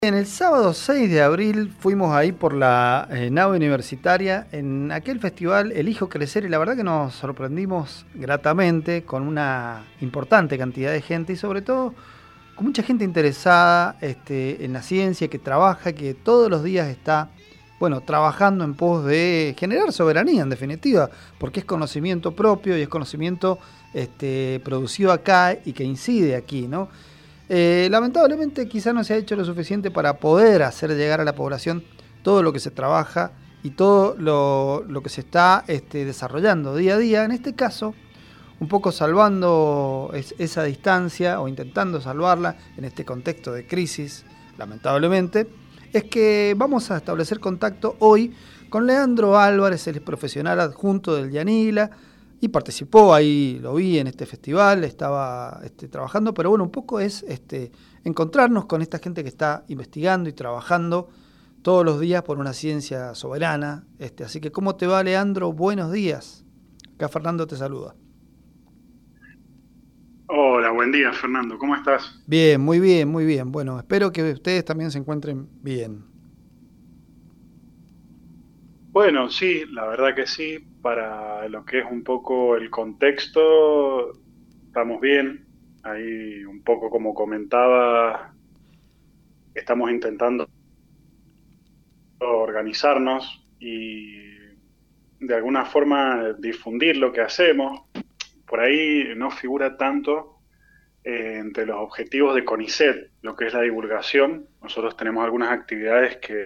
En el sábado 6 de abril fuimos ahí por la nave universitaria en aquel festival Elijo Crecer y la verdad que nos sorprendimos gratamente con una importante cantidad de gente y sobre todo con mucha gente interesada en la ciencia, que trabaja, que todos los días está, bueno, trabajando en pos de generar soberanía en definitiva, porque es conocimiento propio y es conocimiento producido acá y que incide aquí, ¿no? Lamentablemente quizá no se ha hecho lo suficiente para poder hacer llegar a la población todo lo que se trabaja y todo lo que se está desarrollando día a día. En este caso, un poco salvando esa distancia o intentando salvarla en este contexto de crisis, lamentablemente, es que vamos a establecer contacto hoy con Leandro Álvarez, el profesional adjunto del Yanila, y participó ahí, lo vi en este festival, estaba trabajando, pero bueno, un poco es encontrarnos con esta gente que está investigando y trabajando todos los días por una ciencia soberana. Así que, ¿cómo te va, Leandro? Buenos días. Acá Fernando te saluda. Hola, buen día, Fernando. ¿Cómo estás? Bien, muy bien, muy bien. Bueno, espero que ustedes también se encuentren bien. Bueno, sí, la verdad que sí. Para lo que es un poco el contexto, estamos bien. Ahí un poco como comentaba, estamos intentando organizarnos y de alguna forma difundir lo que hacemos. Por ahí no figura tanto entre los objetivos de CONICET, lo que es la divulgación. Nosotros tenemos algunas actividades que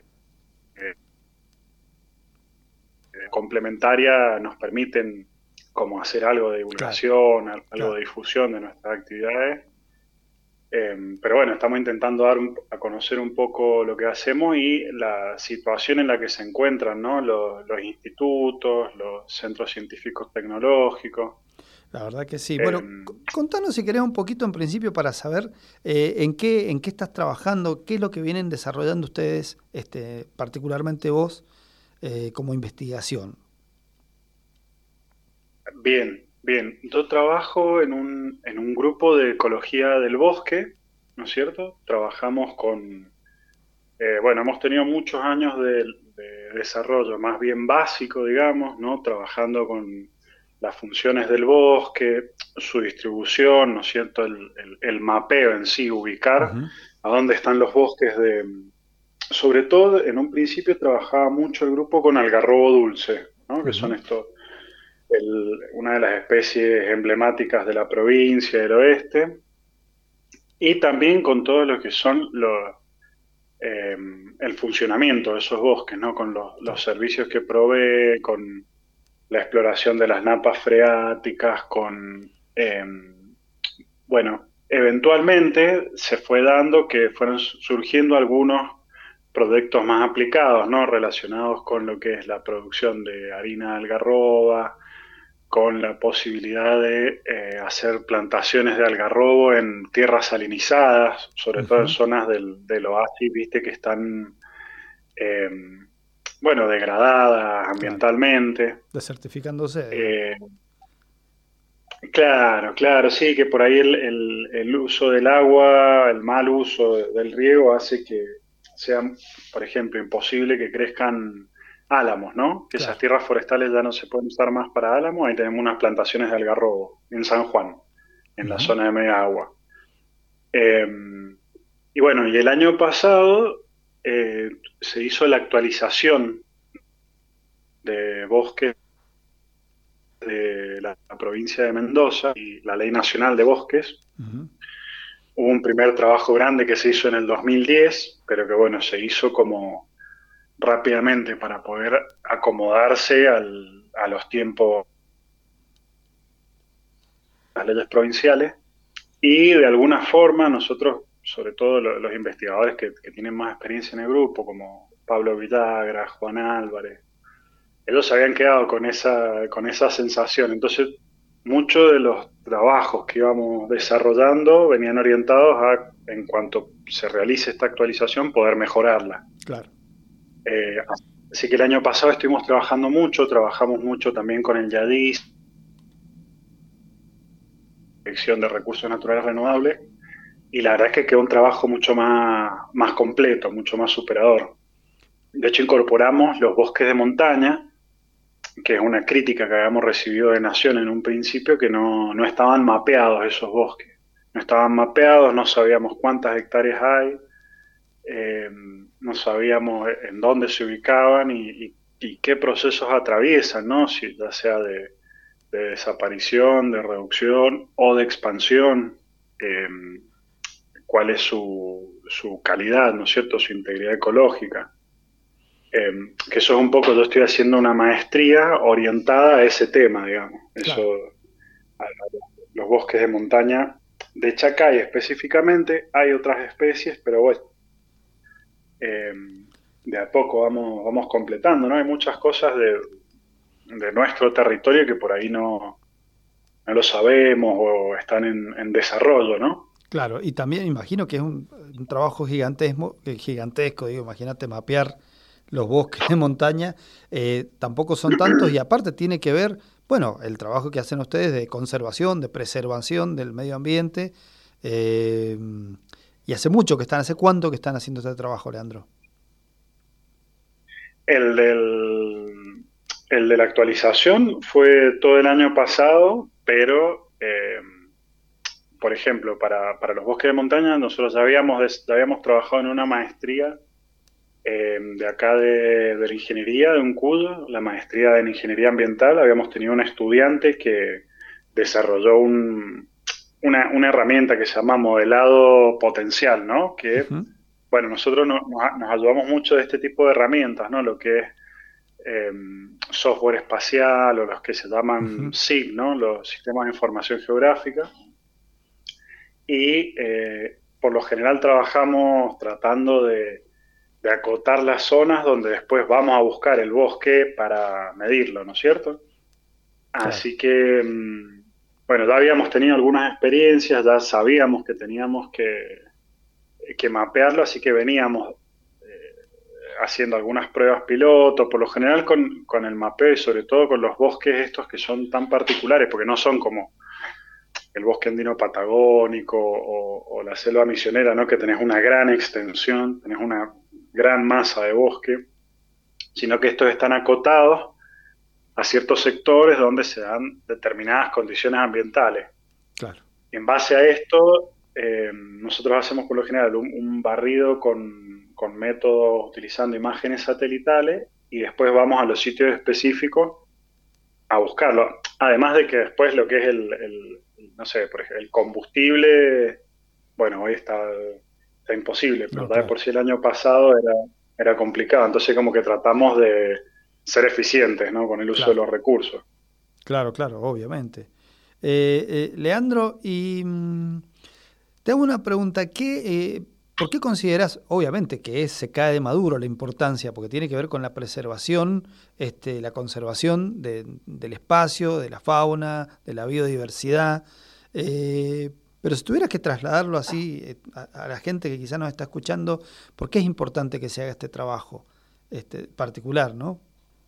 complementaria nos permiten como hacer algo de Claro, divulgación, algo claro. de difusión de nuestras actividades. Pero bueno, estamos intentando dar a conocer un poco lo que hacemos y la situación en la que se encuentran, ¿no? Los institutos, los centros científicos tecnológicos. La verdad que sí. Eh, Bueno, contanos si querés un poquito en principio para saber en qué estás trabajando, qué es lo que vienen desarrollando ustedes, particularmente vos, como investigación. Bien, bien. Yo trabajo en un grupo de ecología del bosque, ¿no es cierto? Trabajamos con bueno, hemos tenido muchos años de desarrollo más bien básico, digamos, ¿no? Trabajando con las funciones del bosque, su distribución, ¿no es cierto? El mapeo en sí, ubicar Ujú. a dónde están los bosques de... Sobre todo, en un principio trabajaba mucho el grupo con algarrobo dulce, ¿no? Que son Ujú. estos, una de las especies emblemáticas de la provincia del oeste, y también con todo lo que son eh, el funcionamiento de esos bosques, ¿no? Con los Claro. servicios que provee, con la exploración de las napas freáticas, con, bueno, eventualmente se fue dando que fueron surgiendo algunos proyectos más aplicados, ¿no? Relacionados con lo que es la producción de harina de algarroba, con la posibilidad de hacer plantaciones de algarrobo en tierras salinizadas, sobre todo en Ujú. zonas del oasis, viste, que están, eh, bueno, degradadas Claro. ambientalmente. Desertificándose, digamos. Eh, claro, claro, sí, que por ahí el uso del agua, el mal uso del riego hace que sea, por ejemplo, imposible que crezcan álamos, ¿no? Que esas Claro. tierras forestales ya no se pueden usar más para álamos. Ahí tenemos unas plantaciones de algarrobo en San Juan, en la Ujú. zona de media agua. Eh, y bueno, y el año pasado se hizo la actualización de bosques de la provincia de Mendoza y la Ley Nacional de Bosques. Ujú. Hubo un primer trabajo grande que se hizo en el 2010, pero que bueno, se hizo como rápidamente para poder acomodarse a los tiempos, las leyes provinciales. Y de alguna forma nosotros, sobre todo los investigadores que tienen más experiencia en el grupo, como Pablo Villagra, Juan Álvarez, ellos se habían quedado con esa sensación. Entonces, muchos de los trabajos que íbamos desarrollando venían orientados a, en cuanto se realice esta actualización, poder mejorarla. Claro. Eh, Así que el año pasado estuvimos trabajando mucho, trabajamos mucho también con el YADIS, Dirección de Recursos Naturales Renovables, y la verdad es que quedó un trabajo mucho más completo, mucho más superador. De hecho, incorporamos los bosques de montaña, que es una crítica que habíamos recibido de Nación en un principio, que no estaban mapeados esos bosques. No estaban mapeados, no sabíamos cuántas hectáreas hay, eh, no sabíamos en dónde se ubicaban y qué procesos atraviesan, ¿no? Si, ya sea de desaparición, de reducción o de expansión, eh, cuál es su calidad, ¿no es cierto?, su integridad ecológica. Que eso es un poco, yo estoy haciendo una maestría orientada a ese tema, digamos, eso, Claro. a los bosques de montaña de Chacay específicamente, hay otras especies, pero bueno, eh, de a poco vamos completando, ¿no? Hay muchas cosas de nuestro territorio que por ahí no lo sabemos o están en desarrollo, ¿no? Claro, y también imagino que es un trabajo gigantesco, digo, imagínate mapear los bosques de montaña, tampoco son tantos y aparte tiene que ver, bueno, el trabajo que hacen ustedes de conservación, de preservación del medio ambiente, eh, y hace cuánto que están haciendo este trabajo, Leandro. El, del, el de la actualización fue todo el año pasado, pero, por ejemplo, para los bosques de montaña nosotros ya habíamos trabajado en una maestría de acá de la ingeniería, de un CUD, la maestría en ingeniería ambiental. Habíamos tenido un estudiante que desarrolló una herramienta que se llama modelado potencial, ¿no? Que, Ujú. bueno, nosotros nos ayudamos mucho de este tipo de herramientas, ¿no? Lo que es eh, software espacial o los que se llaman Ujú. SIG, ¿no? Los sistemas de información geográfica. Y por lo general trabajamos tratando de acotar las zonas donde después vamos a buscar el bosque para medirlo, ¿no es cierto? Claro, Así que, bueno, ya habíamos tenido algunas experiencias, ya sabíamos que teníamos que mapearlo, así que veníamos haciendo algunas pruebas piloto, por lo general con el mapeo y sobre todo con los bosques estos que son tan particulares, porque no son como el bosque andino patagónico o la selva misionera, ¿no? Que tenés una gran extensión, tenés una gran masa de bosque, sino que estos están acotados a ciertos sectores donde se dan determinadas condiciones ambientales. claro. En base a esto, nosotros hacemos por lo general un barrido con métodos utilizando imágenes satelitales y después vamos a los sitios específicos a buscarlo. Además de que después lo que es no sé, por ejemplo, el combustible, bueno, hoy está imposible, pero No, ya de claro, por sí el año pasado era complicado. Entonces como que tratamos de ser eficientes, ¿no? Con el uso de claro, los recursos. claro, claro, obviamente. Leandro, y te hago una pregunta, ¿por qué consideras, obviamente, se cae de maduro la importancia, porque tiene que ver con la preservación, la conservación del espacio, de la fauna, de la biodiversidad, pero si tuvieras que trasladarlo así a la gente que quizás nos está escuchando, ¿por qué es importante que se haga este trabajo particular, ¿no?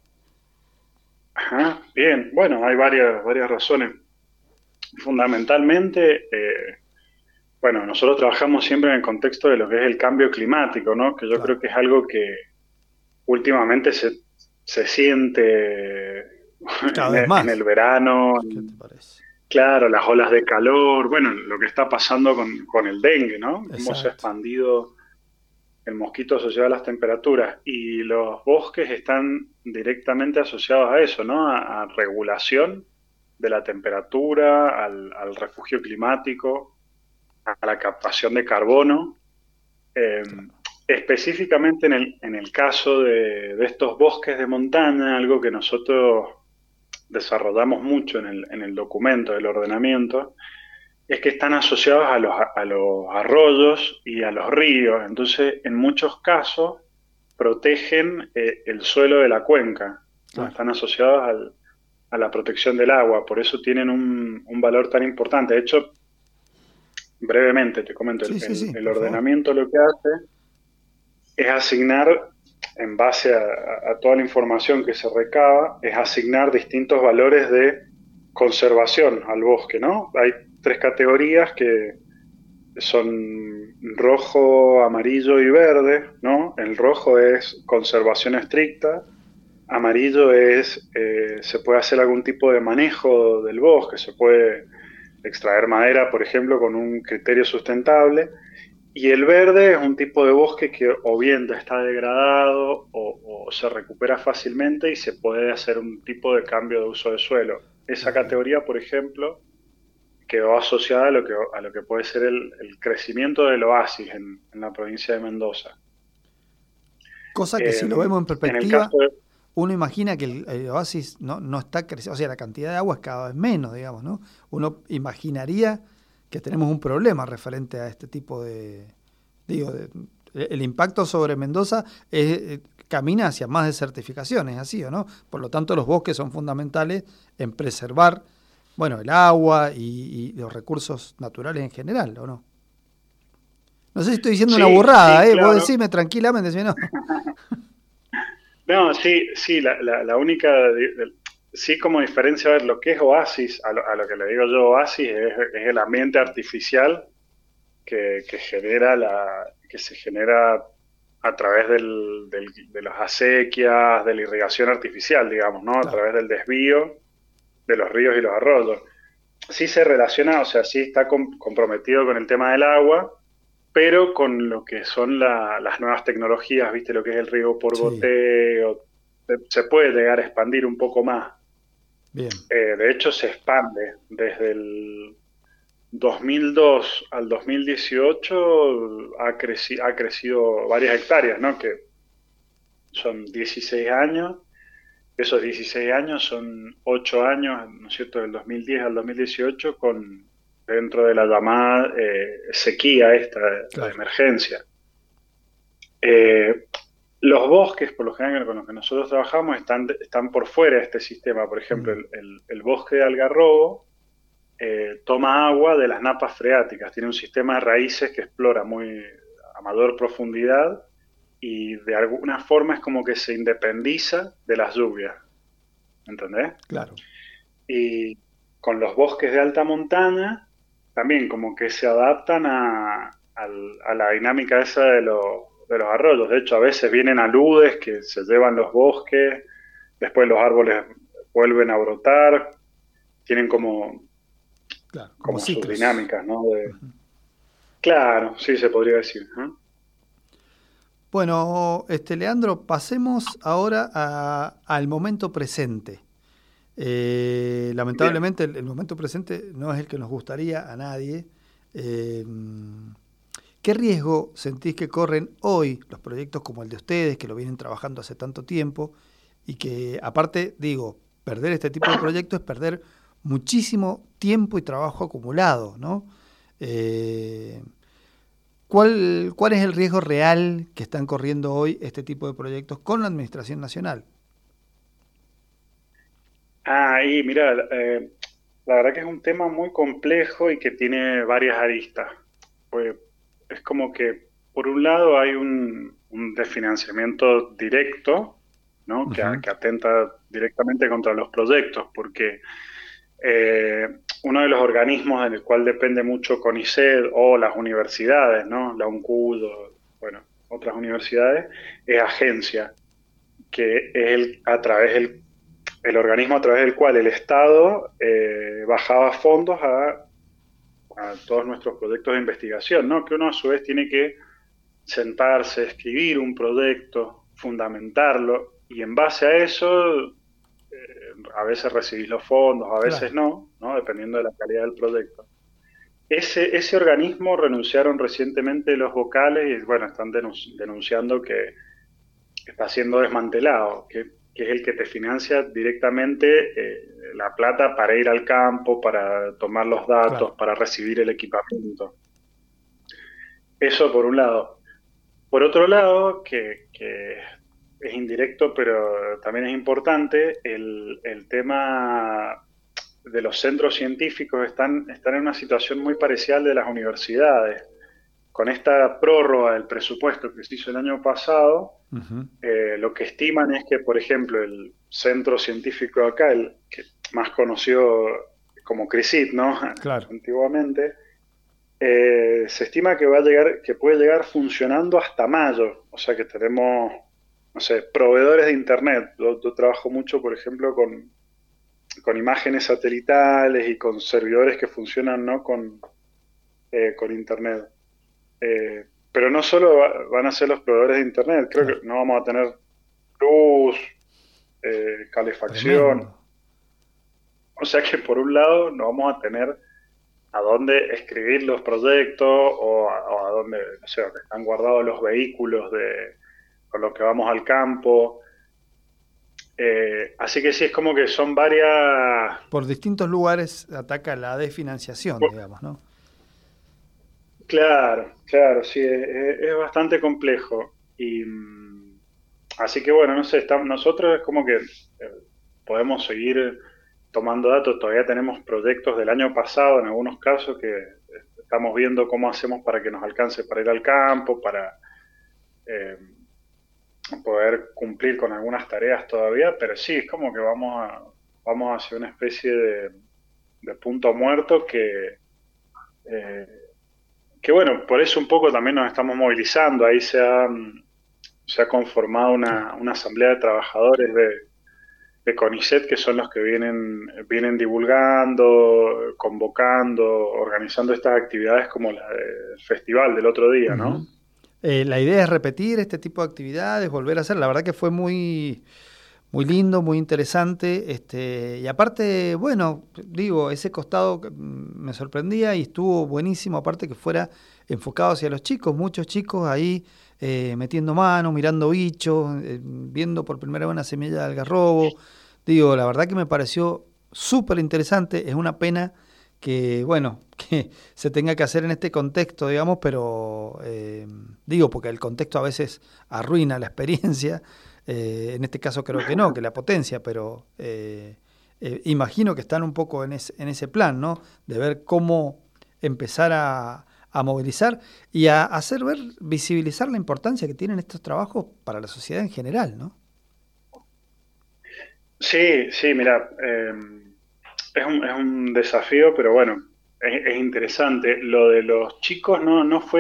Ajá, bien, bueno, hay varias razones. Fundamentalmente, bueno, nosotros trabajamos siempre en el contexto de lo que es el cambio climático, ¿no? Que yo Claro, creo que es algo que últimamente se siente cada vez en el más. verano, ¿Qué te parece? claro, las olas de calor, bueno, lo que está pasando con el dengue, ¿no? Cómo se ha Exacto. expandido el mosquito asociado a las temperaturas y los bosques están directamente asociados a eso, ¿no? A regulación de la temperatura, al refugio climático, a la captación de carbono. Eh, Claro. Específicamente en el caso de estos bosques de montaña, algo que nosotros desarrollamos mucho en el documento del ordenamiento, es que están asociados a los arroyos y a los ríos. Entonces, en muchos casos, protegen el suelo de la cuenca, ¿no? Claro. Están asociados a la protección del agua, por eso tienen un valor tan importante. De hecho, brevemente te comento, Sí, sí, sí, el por favor. ordenamiento lo que hace es asignar, en base a toda la información que se recaba, es asignar distintos valores de conservación al bosque, ¿no? Hay tres categorías que son rojo, amarillo y verde, ¿no? El rojo es conservación estricta, amarillo es, se puede hacer algún tipo de manejo del bosque, se puede extraer madera, por ejemplo, con un criterio sustentable, y el verde es un tipo de bosque que o bien ya está degradado o se recupera fácilmente y se puede hacer un tipo de cambio de uso de suelo. Esa Claro. categoría, por ejemplo, quedó asociada a lo que puede ser el crecimiento del oasis en la provincia de Mendoza. Cosa que si lo vemos en En el caso perspectiva, de... uno imagina que el oasis no está creciendo, o sea, la cantidad de agua es cada vez menos, digamos, ¿no? Uno imaginaría que tenemos un problema referente a este tipo de, digo, el impacto sobre Mendoza camina hacia más desertificaciones, así o no. Por lo tanto, los bosques son fundamentales en preservar, bueno, el agua y los recursos naturales en general, ¿o no? No sé si estoy diciendo una Sí, burrada, sí, ¿eh? Vos claro. decime tranquilamente, si no. No, sí, sí, la única, sí como diferencia, a ver, lo que es oasis, a lo que le digo yo oasis, es el ambiente artificial que genera que se genera a través de las acequias, de la irrigación artificial, digamos, ¿no? A Claro, través del desvío de los ríos y los arroyos. Sí se relaciona, o sea, sí está comprometido con el tema del agua, pero con lo que son las nuevas tecnologías, ¿viste? Lo que es el riego por sí, goteo, se puede llegar a expandir un poco más. bien. De hecho, se expande desde el 2002 al 2018 ha crecido varias hectáreas, ¿no? Que son 16 años. Esos 16 años son 8 años, ¿no es cierto?, del 2010 al 2018 dentro de la llamada sequía esta de Claro. emergencia. Eh, los bosques, por lo general con los que nosotros trabajamos, están por fuera de este sistema. Por ejemplo, Mm, el bosque de algarrobo toma agua de las napas freáticas, tiene un sistema de raíces que explora muy a mayor profundidad y de alguna forma es como que se independiza de las lluvias, ¿entendés? claro. Y con los bosques de alta montaña, también como que se adaptan a la dinámica esa de los arroyos. De hecho, a veces vienen aludes que se llevan los bosques, después los árboles vuelven a brotar, tienen Claro, como como sus ciclos. dinámicas, ¿no? Claro, sí se podría decir. ¿Eh? Bueno, Leandro, pasemos ahora al momento presente. Bien. Lamentablemente el momento presente no es el que nos gustaría a nadie. Eh, ¿Qué riesgo sentís que corren hoy los proyectos como el de ustedes, que lo vienen trabajando hace tanto tiempo y que aparte, digo, perder este tipo de proyectos es perder muchísimo tiempo y trabajo acumulado, ¿no? Eh, ¿Cuál es el riesgo real que están corriendo hoy este tipo de proyectos con la Administración Nacional? Ah, y mira, la verdad que es un tema muy complejo y que tiene varias aristas. Pues es como que, por un lado, hay un desfinanciamiento directo, ¿no? Ujú, Que atenta directamente contra los proyectos, porque eh, uno de los organismos en el cual depende mucho CONICET o las universidades, ¿no? La UNCUD, bueno, otras universidades, es agencia, que es el organismo a través del cual el Estado bajaba fondos a todos nuestros proyectos de investigación, ¿no? Que uno a su vez tiene que sentarse, escribir un proyecto, fundamentarlo, y en base a eso, a veces recibís los fondos, a veces claro. no, ¿no? Dependiendo de la calidad del proyecto. Ese organismo renunciaron recientemente los vocales y, bueno, están denunciando que está siendo desmantelado, que es el que te financia directamente la plata para ir al campo, para tomar los Claro, datos, para recibir el equipamiento. Eso por un lado. Por otro lado, que es indirecto, pero también es importante, el tema de los centros científicos están en una situación muy parecida al de las universidades. Con esta prórroga del presupuesto que se hizo el año pasado, ujú, lo que estiman es que, por ejemplo, el centro científico de acá, el que más conocido como CRISIT, ¿no? claro. Antiguamente, Se estima que va a llegar, que puede llegar funcionando hasta mayo. O sea que tenemos, no sé, proveedores de internet. Yo trabajo mucho, por ejemplo, con imágenes satelitales y con servidores que funcionan, ¿no? Con internet. Pero no solo van a ser los proveedores de internet, creo Claro, que no vamos a tener luz, tremendo. calefacción. O sea que por un lado no vamos a tener a dónde escribir los proyectos o a dónde, no sé, dónde están guardados los vehículos con los que vamos al campo. Así que sí, es como que son varias... Por distintos lugares ataca la desfinanciación, digamos, ¿no? Claro, claro, sí, es bastante complejo. Así que bueno, no sé, nosotros es como que podemos seguir tomando datos. Todavía tenemos proyectos del año pasado, en algunos casos, que estamos viendo cómo hacemos para que nos alcance para ir al campo, para eh, poder cumplir con algunas tareas todavía, pero sí, es como que vamos hacia una especie de punto muerto eh, que bueno, por eso un poco también nos estamos movilizando. Ahí se ha conformado Claro. una asamblea de trabajadores de CONICET, que son los que vienen divulgando, convocando, organizando estas actividades como la del festival del otro día, Ujú. ¿no? La idea es repetir este tipo de actividades, volver a hacer. La verdad que fue muy, muy lindo, muy interesante. Y aparte, bueno, digo, ese costado que, me sorprendía y estuvo buenísimo, aparte que fuera enfocado hacia los chicos, muchos chicos ahí metiendo mano, mirando bichos, viendo por primera vez una semilla de algarrobo. Digo, la verdad que me pareció súper interesante. Es una pena que, bueno, que se tenga que hacer en este contexto, digamos, pero digo, porque el contexto a veces arruina la experiencia. En este caso creo que no, que la potencia, pero imagino que están un poco en ese plan, ¿no? De ver cómo empezar a movilizar y a hacer ver, visibilizar la importancia que tienen estos trabajos para la sociedad en general, ¿no? Sí, sí, mira, es un desafío, pero bueno, es interesante. Lo de los chicos no fue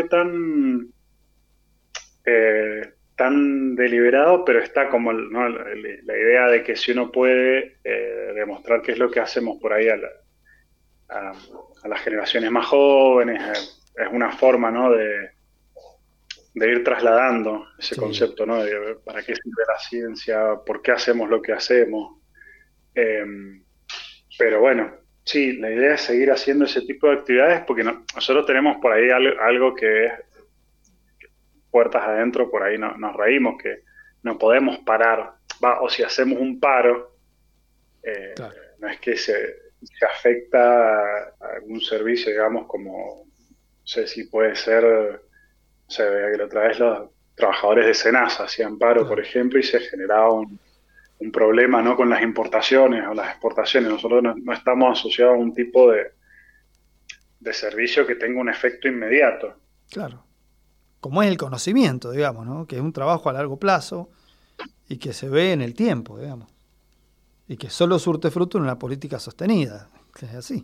tan deliberado, pero está como ¿no? La idea de que si uno puede demostrar qué es lo que hacemos por ahí a- a las generaciones más jóvenes, es una forma, ¿no? de ir trasladando ese Sí, concepto, ¿no? De para qué sirve la ciencia, por qué hacemos lo que hacemos. Eh, pero bueno, sí, la idea es seguir haciendo ese tipo de actividades porque nosotros tenemos por ahí algo que es puertas adentro, por ahí nos reímos, que no podemos parar. O si hacemos un paro, eh, claro. no es que se afecta a algún servicio, digamos, como, no sé si puede ser, no sé, que la otra vez los trabajadores de Senasa hacían paro, por Claro. ejemplo, y se generaba un problema, ¿no? Con las importaciones o las exportaciones. Nosotros no estamos asociados a un tipo de servicio que tenga un efecto inmediato. Claro. Como es el conocimiento, digamos, ¿no? Que es un trabajo a largo plazo y que se ve en el tiempo, digamos. Y que solo surte fruto en una política sostenida. Es así.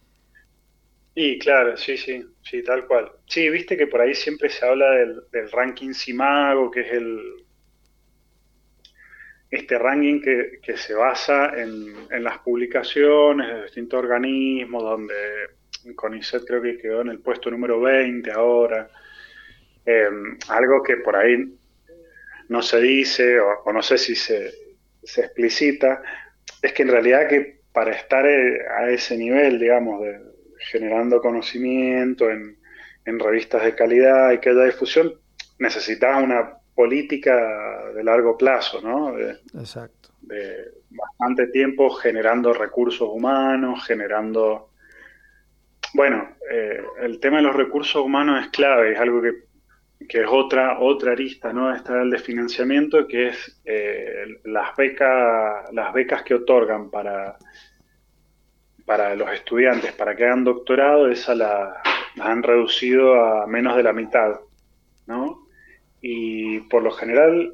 Y claro, sí, sí, sí, tal cual. Sí, viste que por ahí siempre se habla del ranking Simago, que es este ranking que se basa en las publicaciones de distintos organismos, donde CONICET creo que quedó en el puesto número 20 ahora. Eh, Algo que por ahí no se dice o no sé si se explicita, es que en realidad que para estar a ese nivel, digamos, generando conocimiento en revistas de calidad y que haya difusión, necesitas una política de largo plazo, ¿no? Exacto. De bastante tiempo generando recursos humanos, generando... Bueno, el tema de los recursos humanos es clave, es algo que es otra arista, ¿no? Está el de financiamiento, que es las becas que otorgan para los estudiantes, para que hagan doctorado, las han reducido a menos de la mitad, ¿no? Y por lo general,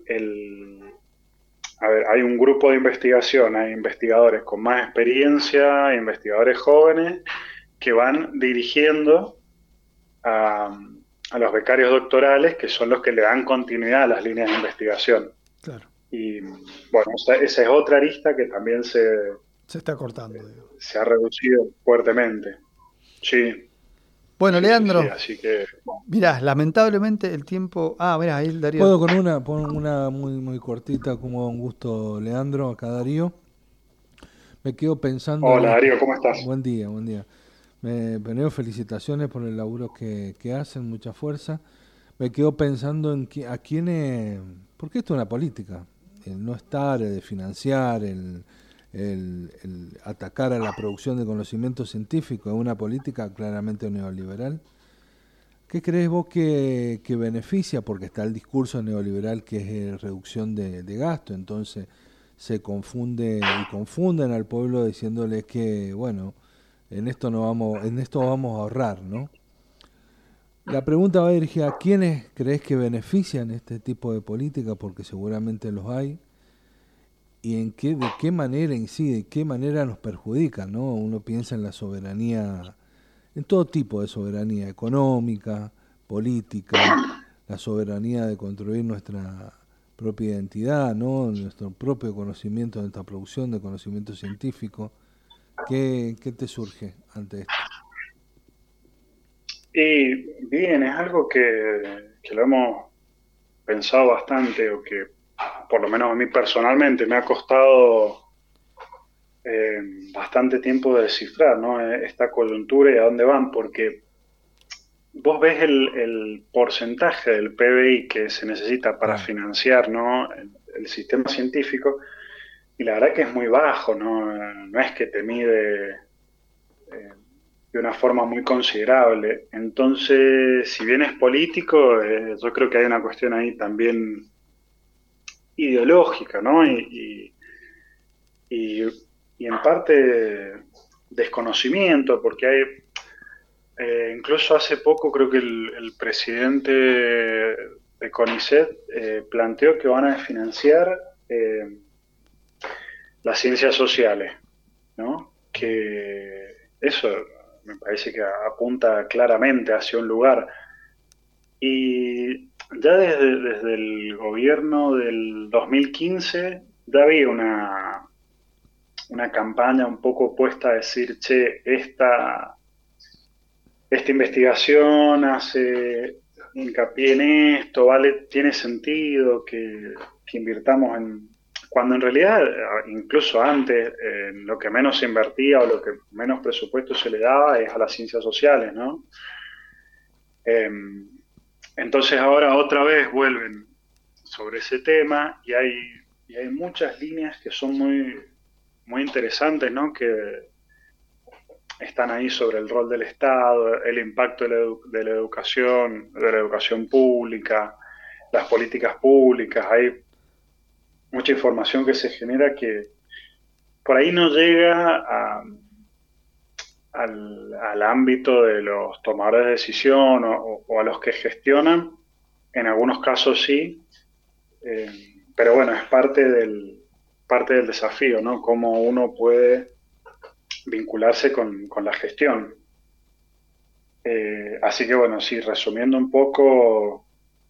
a ver, hay un grupo de investigación, hay investigadores con más experiencia, investigadores jóvenes, que van dirigiendo a, a los becarios doctorales, que son los que le dan continuidad a las líneas de investigación. Claro. Y bueno, esa es otra arista que también Se está cortando, digo. se ha reducido fuertemente. Sí, Bueno, sí, Leandro, así que bueno. mirá, lamentablemente el tiempo. Ah, mirá, ahí el Darío. Puedo con una muy, muy cortita, como un gusto, Leandro, acá Darío. Me quedo pensando en Hola esto. Darío, ¿cómo estás? Buen día, buen día. Primero, felicitaciones por el laburo que hacen, mucha fuerza. Me quedo pensando en a quiénes, porque esto es una política, el no estar, el de financiar, el atacar a la producción de conocimiento científico, es una política claramente neoliberal. ¿Qué crees vos que beneficia? Porque está el discurso neoliberal que es reducción de gasto, entonces se confunde y confunden al pueblo diciéndole que, bueno, en esto vamos a ahorrar, ¿no? La pregunta va dirigida a quiénes crees que benefician este tipo de política, porque seguramente los hay, y de qué manera incide, de qué manera nos perjudica, ¿no? Uno piensa en la soberanía, en todo tipo de soberanía, económica, política, la soberanía de construir nuestra propia identidad, ¿no? Nuestro propio conocimiento, nuestra producción de conocimiento científico. ¿Qué te surge ante esto? Y bien, es algo que lo hemos pensado bastante, o que por lo menos a mí personalmente me ha costado eh, bastante tiempo de descifrar, ¿no? Esta coyuntura y a dónde van, porque vos ves el porcentaje del PBI que se necesita para Claro. financiar, ¿no? El sistema científico, y la verdad que es muy bajo, ¿no? No es que te mide de una forma muy considerable. Entonces, si bien es político, yo creo que hay una cuestión ahí también ideológica, ¿no? Y, y en parte desconocimiento, porque hay, incluso hace poco creo que el presidente de CONICET planteó que van a financiar las ciencias sociales, ¿no? Que eso me parece que apunta claramente hacia un lugar. Y ya desde el gobierno del 2015 ya había una campaña un poco puesta a decir, che, esta investigación hace hincapié en esto, ¿vale? Tiene sentido que invirtamos en... Cuando en realidad, incluso antes, lo que menos se invertía o lo que menos presupuesto se le daba es a las ciencias sociales, ¿no? Eh, entonces ahora otra vez vuelven sobre ese tema y hay muchas líneas que son muy interesantes, ¿no? Que están ahí sobre el rol del Estado, el impacto de la educación pública, las políticas públicas. Hay mucha información que se genera que por ahí no llega al ámbito de los tomadores de decisión o a los que gestionan. En algunos casos sí, eh, pero bueno, es parte del desafío, ¿no? Cómo uno puede vincularse con la gestión. Así que bueno, sí, resumiendo un poco,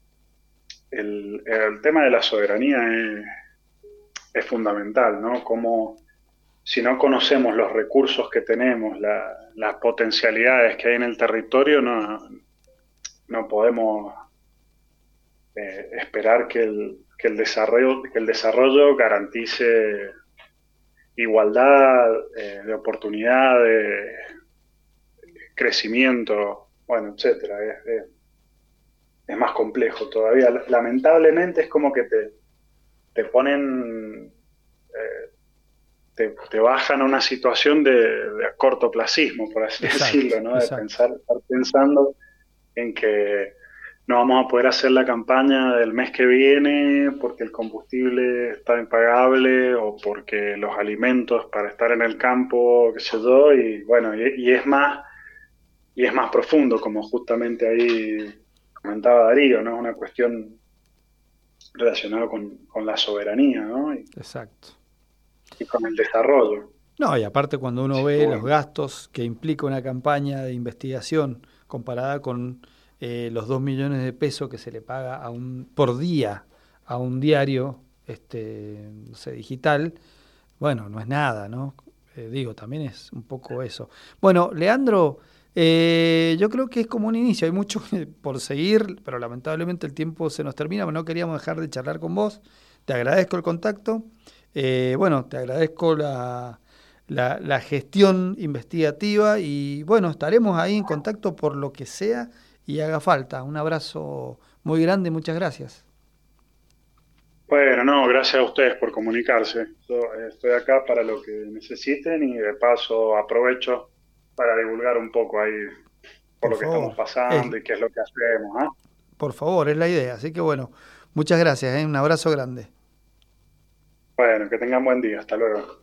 el tema de la soberanía es fundamental, ¿no? Como si no conocemos los recursos que tenemos, las potencialidades que hay en el territorio, no podemos esperar que el desarrollo garantice igualdad de oportunidad, de crecimiento, bueno, etcétera. Es más complejo todavía. Lamentablemente es como que te ponen, te bajan a una situación de cortoplacismo, por así Exacto, decirlo, ¿no? De exacto. estar pensando en que no vamos a poder hacer la campaña del mes que viene porque el combustible está impagable o porque los alimentos para estar en el campo, qué sé yo, y bueno, y es más profundo, como justamente ahí comentaba Darío, ¿no? Es una cuestión relacionada con la soberanía, ¿no? Exacto. Y con el desarrollo. No, y aparte cuando uno Así que ve los bueno, gastos que implica una campaña de investigación comparada con los 2 millones de pesos que se le paga por día a un diario no sé, digital. Bueno, no es nada, ¿no? Digo, también es un poco eso. Bueno, Leandro, yo creo que es como un inicio, hay mucho por seguir, pero lamentablemente el tiempo se nos termina, pero no queríamos dejar de charlar con vos. Te agradezco el contacto. Bueno, te agradezco la gestión investigativa y bueno, estaremos ahí en contacto por lo que sea y haga falta. Un abrazo muy grande, muchas gracias. Bueno, no, gracias a ustedes por comunicarse. Yo estoy acá para lo que necesiten y de paso aprovecho para divulgar un poco ahí por Por lo que estamos favor, es, pasando y qué es lo que hacemos, ¿ah? por favor, es la idea. Así que bueno, muchas gracias, un abrazo grande. Bueno, que tengan buen día. Hasta luego.